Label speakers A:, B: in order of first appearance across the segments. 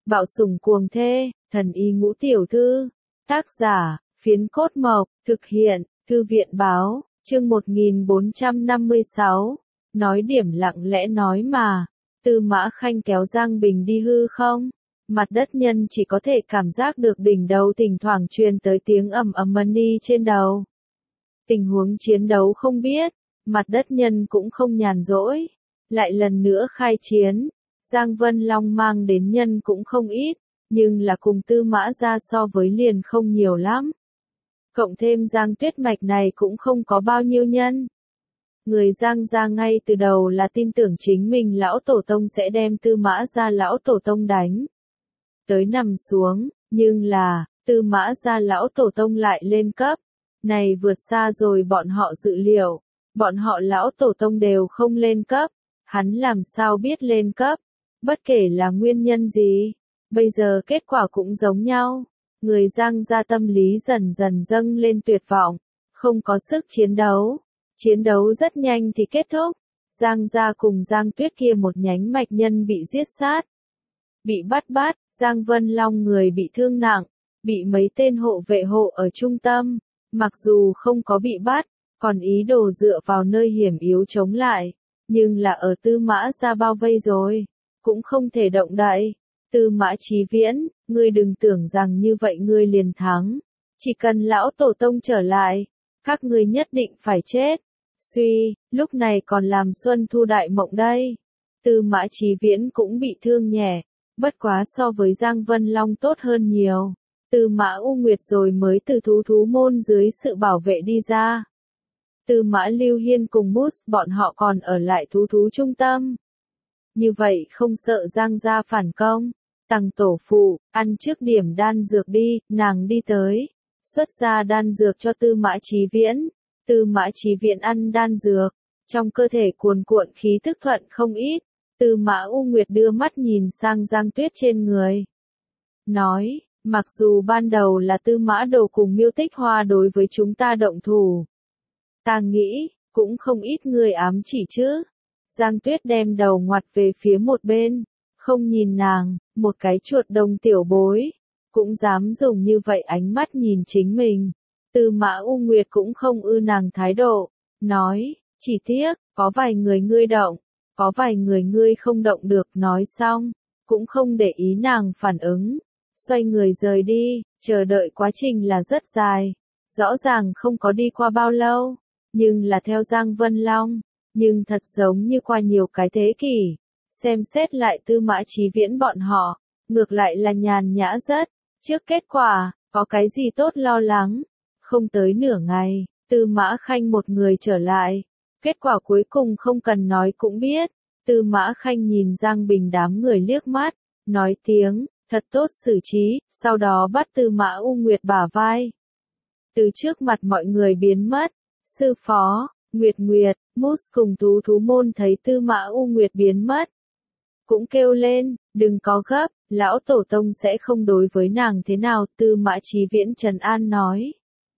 A: Bạo sủng cuồng thê, thần y ngũ tiểu thư. Tác giả, Phiến Cốt Mộc, thực hiện, Thư viện Báo, chương 1456. Nói điểm lặng lẽ nói mà. Tư Mã Khanh kéo Giang Bình đi hư không? Mặt đất nhân chỉ có thể cảm giác được đỉnh đầu thỉnh thoảng truyền tới tiếng ầm ầm money trên đầu. Tình huống chiến đấu không biết, mặt đất nhân cũng không nhàn rỗi. Lại lần nữa khai chiến, Giang Vân Long mang đến nhân cũng không ít, nhưng là cùng Tư Mã gia so với liền không nhiều lắm. Cộng thêm Giang Tuyết Mạch này cũng không có bao nhiêu nhân. Người Giang gia ngay từ đầu là tin tưởng chính mình lão tổ tông sẽ đem Tư Mã gia lão tổ tông đánh tới nằm xuống, nhưng là, Tư Mã gia lão tổ tông lại lên cấp. Này vượt xa rồi bọn họ dự liệu, bọn họ lão tổ tông đều không lên cấp, hắn làm sao biết lên cấp, bất kể là nguyên nhân gì, bây giờ kết quả cũng giống nhau. Người Giang gia tâm lý dần dần dâng lên tuyệt vọng, không có sức chiến đấu rất nhanh thì kết thúc. Giang gia cùng Giang Tuyết kia một nhánh mạch nhân bị giết sát, bị bắt, Giang Vân Long người bị thương nặng, bị mấy tên hộ vệ hộ ở trung tâm, mặc dù không có bị bắt, còn ý đồ dựa vào nơi hiểm yếu chống lại, nhưng là ở Tư Mã gia bao vây rồi, cũng không thể động đậy. Tư Mã Chí Viễn, ngươi đừng tưởng rằng như vậy ngươi liền thắng, chỉ cần lão tổ tông trở lại, các ngươi nhất định phải chết. Suy, lúc này còn làm Xuân Thu đại mộng đây. Tư Mã Chí Viễn cũng bị thương nhẹ, bất quá so với Giang Vân Long tốt hơn nhiều. Tư Mã U Nguyệt rồi mới từ thú môn dưới sự bảo vệ đi ra. Tư Mã Lưu Hiên cùng Mút bọn họ còn ở lại thú trung tâm. Như vậy không sợ Giang gia phản công. Tằng tổ phụ, ăn trước điểm đan dược đi, nàng đi tới. Xuất ra đan dược cho Tư Mã Chí Viễn. Tư Mã Chí Viễn ăn đan dược, trong cơ thể cuồn cuộn khí tức thuận không ít. Tư Mã U Nguyệt đưa mắt nhìn sang Giang Tuyết trên người. Nói, mặc dù ban đầu là Tư Mã Đồ cùng Miêu Tích Hoa đối với chúng ta động thủ, ta nghĩ, cũng không ít người ám chỉ chứ. Giang Tuyết đem đầu ngoặt về phía một bên, không nhìn nàng, một cái chuột đồng tiểu bối, cũng dám dùng như vậy ánh mắt nhìn chính mình. Tư Mã U Nguyệt cũng không ưa nàng thái độ, nói, chỉ tiếc, có vài người ngươi động, có vài người ngươi không động được. Nói xong, cũng không để ý nàng phản ứng, xoay người rời đi. Chờ đợi quá trình là rất dài, rõ ràng không có đi qua bao lâu, nhưng là theo Giang Vân Long, nhưng thật giống như qua nhiều cái thế kỷ. Xem xét lại Tư Mã Chí Viễn bọn họ, ngược lại là nhàn nhã rất. Trước kết quả, có cái gì tốt lo lắng. Không tới nửa ngày, Tư Mã Khanh một người trở lại. Kết quả cuối cùng không cần nói cũng biết. Tư Mã Khanh nhìn Giang Bình đám người liếc mắt, nói tiếng, thật tốt xử trí, sau đó bắt Tư Mã U Nguyệt bả vai. Từ trước mặt mọi người biến mất. Sư phó, Nguyệt, Mút cùng thú môn thấy Tư Mã U Nguyệt biến mất, cũng kêu lên, đừng có gấp, lão tổ tông sẽ không đối với nàng thế nào. Tư Mã Chí Viễn trấn an nói.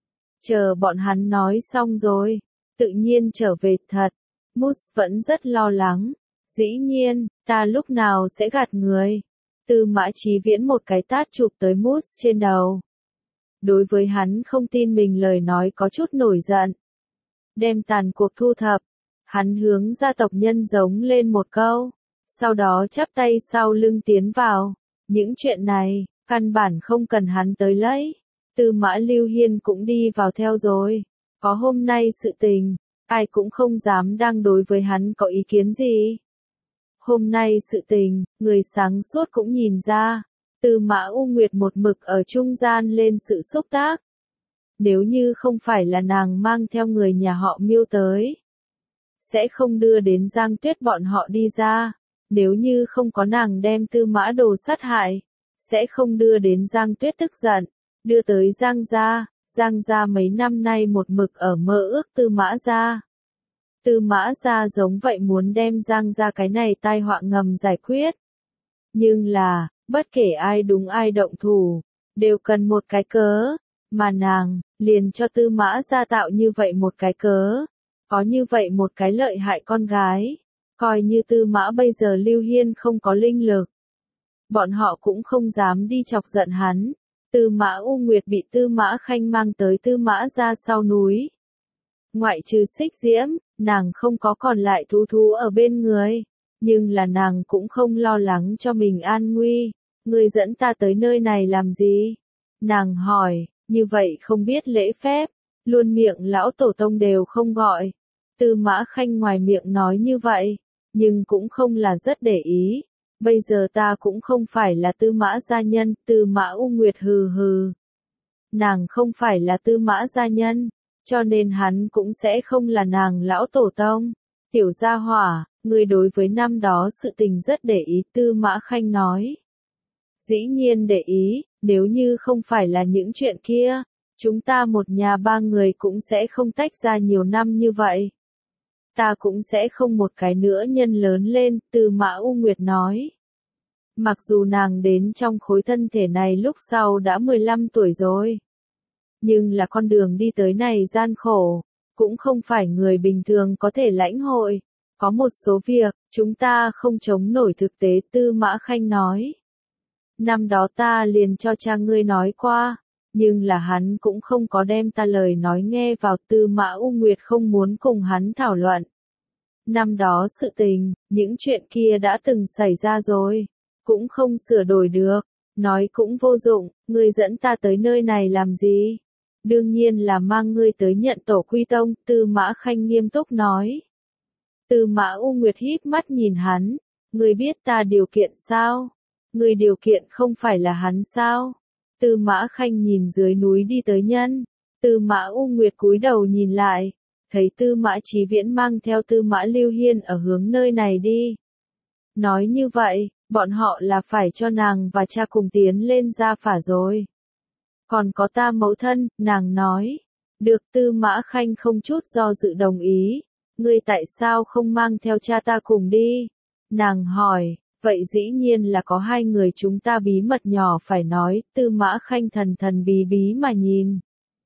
A: Chờ bọn hắn nói xong rồi, tự nhiên trở về thật. Mút vẫn rất lo lắng. Dĩ nhiên, ta lúc nào sẽ gạt người. Tư Mã Chí Viễn một cái tát chụp tới Mút trên đầu. Đối với hắn không tin mình lời nói có chút nổi giận. Đem tàn cuộc thu thập, hắn hướng gia tộc nhân giống lên một câu, sau đó chắp tay sau lưng tiến vào. Những chuyện này, căn bản không cần hắn tới lấy. Tư Mã Lưu Hiên cũng đi vào theo rồi. Có hôm nay sự tình, ai cũng không dám đang đối với hắn có ý kiến gì. Hôm nay sự tình, người sáng suốt cũng nhìn ra. Tư Mã U Nguyệt một mực ở trung gian lên sự xúc tác. Nếu như không phải là nàng mang theo người nhà họ Miêu tới, sẽ không đưa đến Giang Tuyết bọn họ đi ra. Nếu như không có nàng đem Tư Mã Đồ sát hại, sẽ không đưa đến Giang Tuyết tức giận, đưa tới Giang gia. Giang gia mấy năm nay một mực ở mơ ước Tư Mã gia. Tư Mã gia giống vậy muốn đem Giang gia cái này tai họa ngầm giải quyết. Nhưng là, bất kể ai đúng ai động thủ, đều cần một cái cớ, mà nàng liền cho Tư Mã gia tạo như vậy một cái cớ. Có như vậy một cái lợi hại con gái, coi như Tư Mã bây giờ Lưu Hiên không có linh lực, bọn họ cũng không dám đi chọc giận hắn. Tư Mã U Nguyệt bị Tư Mã Khanh mang tới Tư Mã ra sau núi. Ngoại trừ Xích Diễm, nàng không có còn lại thú thú ở bên người. Nhưng là nàng cũng không lo lắng cho mình an nguy. Ngươi dẫn ta tới nơi này làm gì? Nàng hỏi, như vậy không biết lễ phép, luôn miệng lão tổ tông đều không gọi. Tư Mã Khanh ngoài miệng nói như vậy, nhưng cũng không là rất để ý. Bây giờ ta cũng không phải là Tư Mã gia nhân, Tư Mã U Nguyệt hừ hừ. Nàng không phải là Tư Mã gia nhân, cho nên hắn cũng sẽ không là nàng lão tổ tông. Tiểu gia hỏa, ngươi đối với năm đó sự tình rất để ý, Tư Mã Khanh nói. Dĩ nhiên để ý, nếu như không phải là những chuyện kia, chúng ta một nhà ba người cũng sẽ không tách ra nhiều năm như vậy. Ta cũng sẽ không một cái nữa nhân lớn lên, Tư Mã U Nguyệt nói. Mặc dù nàng đến trong khối thân thể này lúc sau đã 15 tuổi rồi. Nhưng là con đường đi tới này gian khổ, cũng không phải người bình thường có thể lãnh hội. Có một số việc, chúng ta không chống nổi thực tế, Tư Mã Khanh nói. Năm đó ta liền cho cha ngươi nói qua, nhưng là hắn cũng không có đem ta lời nói nghe vào. Tư Mã U Nguyệt không muốn cùng hắn thảo luận. Năm đó sự tình, những chuyện kia đã từng xảy ra rồi, cũng không sửa đổi được, nói cũng vô dụng, ngươi dẫn ta tới nơi này làm gì? Đương nhiên là mang ngươi tới nhận tổ quy tông, Tư Mã Khanh nghiêm túc nói. Tư Mã U Nguyệt híp mắt nhìn hắn, ngươi biết ta điều kiện sao? Ngươi điều kiện không phải là hắn sao? Tư Mã Khanh nhìn dưới núi đi tới nhân, Tư Mã U Nguyệt cúi đầu nhìn lại, thấy Tư Mã Chí Viễn mang theo Tư Mã Lưu Hiên ở hướng nơi này đi. Nói như vậy, bọn họ là phải cho nàng và cha cùng tiến lên Gia Phả rồi. Còn có ta mẫu thân, nàng nói. Được, Tư Mã Khanh không chút do dự đồng ý. Ngươi tại sao không mang theo cha ta cùng đi? Nàng hỏi, vậy dĩ nhiên là có hai người chúng ta bí mật nhỏ phải nói. Tư Mã Khanh thần thần bí bí mà nhìn.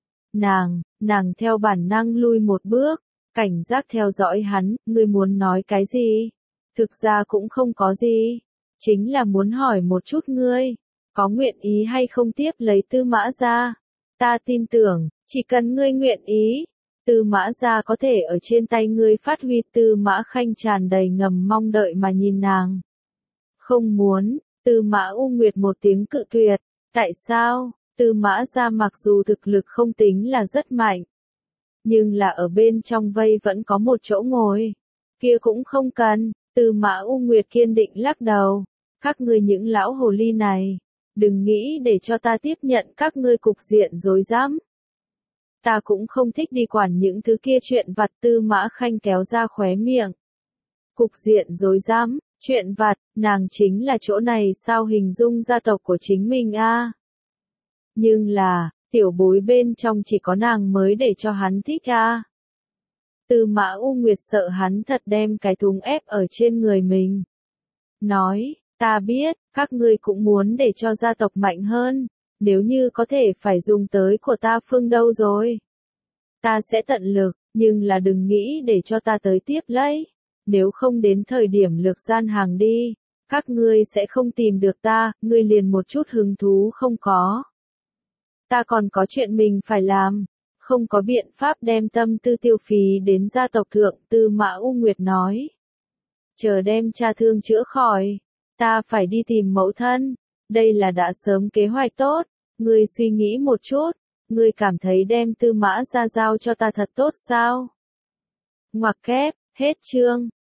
A: Nàng theo bản năng lui một bước, cảnh giác theo dõi hắn. Ngươi muốn nói cái gì? Thực ra cũng không có gì. Chính là muốn hỏi một chút ngươi, có nguyện ý hay không tiếp lấy Tư Mã gia? Ta tin tưởng, chỉ cần ngươi nguyện ý, Tư Mã gia có thể ở trên tay ngươi phát huy. Tư Mã Khanh tràn đầy ngầm mong đợi mà nhìn nàng. Không muốn, Tư Mã U Nguyệt một tiếng cự tuyệt. Tại sao? Tư Mã gia mặc dù thực lực không tính là rất mạnh, nhưng là ở bên trong vây vẫn có một chỗ ngồi. Kia cũng không cần. Tư Mã U Nguyệt kiên định lắc đầu. Các ngươi những lão hồ ly này, đừng nghĩ để cho ta tiếp nhận các ngươi cục diện rối rắm. Ta cũng không thích đi quản những thứ kia chuyện vặt. Tư Mã Khanh kéo ra khóe miệng. Cục diện rối rắm, chuyện vặt, nàng chính là chỗ này sao hình dung gia tộc của chính mình a? Nhưng là, tiểu bối bên trong chỉ có nàng mới để cho hắn thích a. Tư Mã U Nguyệt sợ hắn thật đem cái thúng ép ở trên người mình. Nói, ta biết, các ngươi cũng muốn để cho gia tộc mạnh hơn, nếu như có thể phải dùng tới của ta phương đâu rồi. Ta sẽ tận lực, nhưng là đừng nghĩ để cho ta tới tiếp lấy. Nếu không đến thời điểm lược gian hàng đi, các ngươi sẽ không tìm được ta, ngươi liền một chút hứng thú không có. Ta còn có chuyện mình phải làm. Không có biện pháp đem tâm tư tiêu phí đến gia tộc thượng. Tư Mã U Nguyệt nói. Chờ đem cha thương chữa khỏi, ta phải đi tìm mẫu thân. Đây là đã sớm kế hoạch tốt. Ngươi suy nghĩ một chút, ngươi cảm thấy đem Tư Mã gia giao cho ta thật tốt sao? Ngoặc kép, hết chương.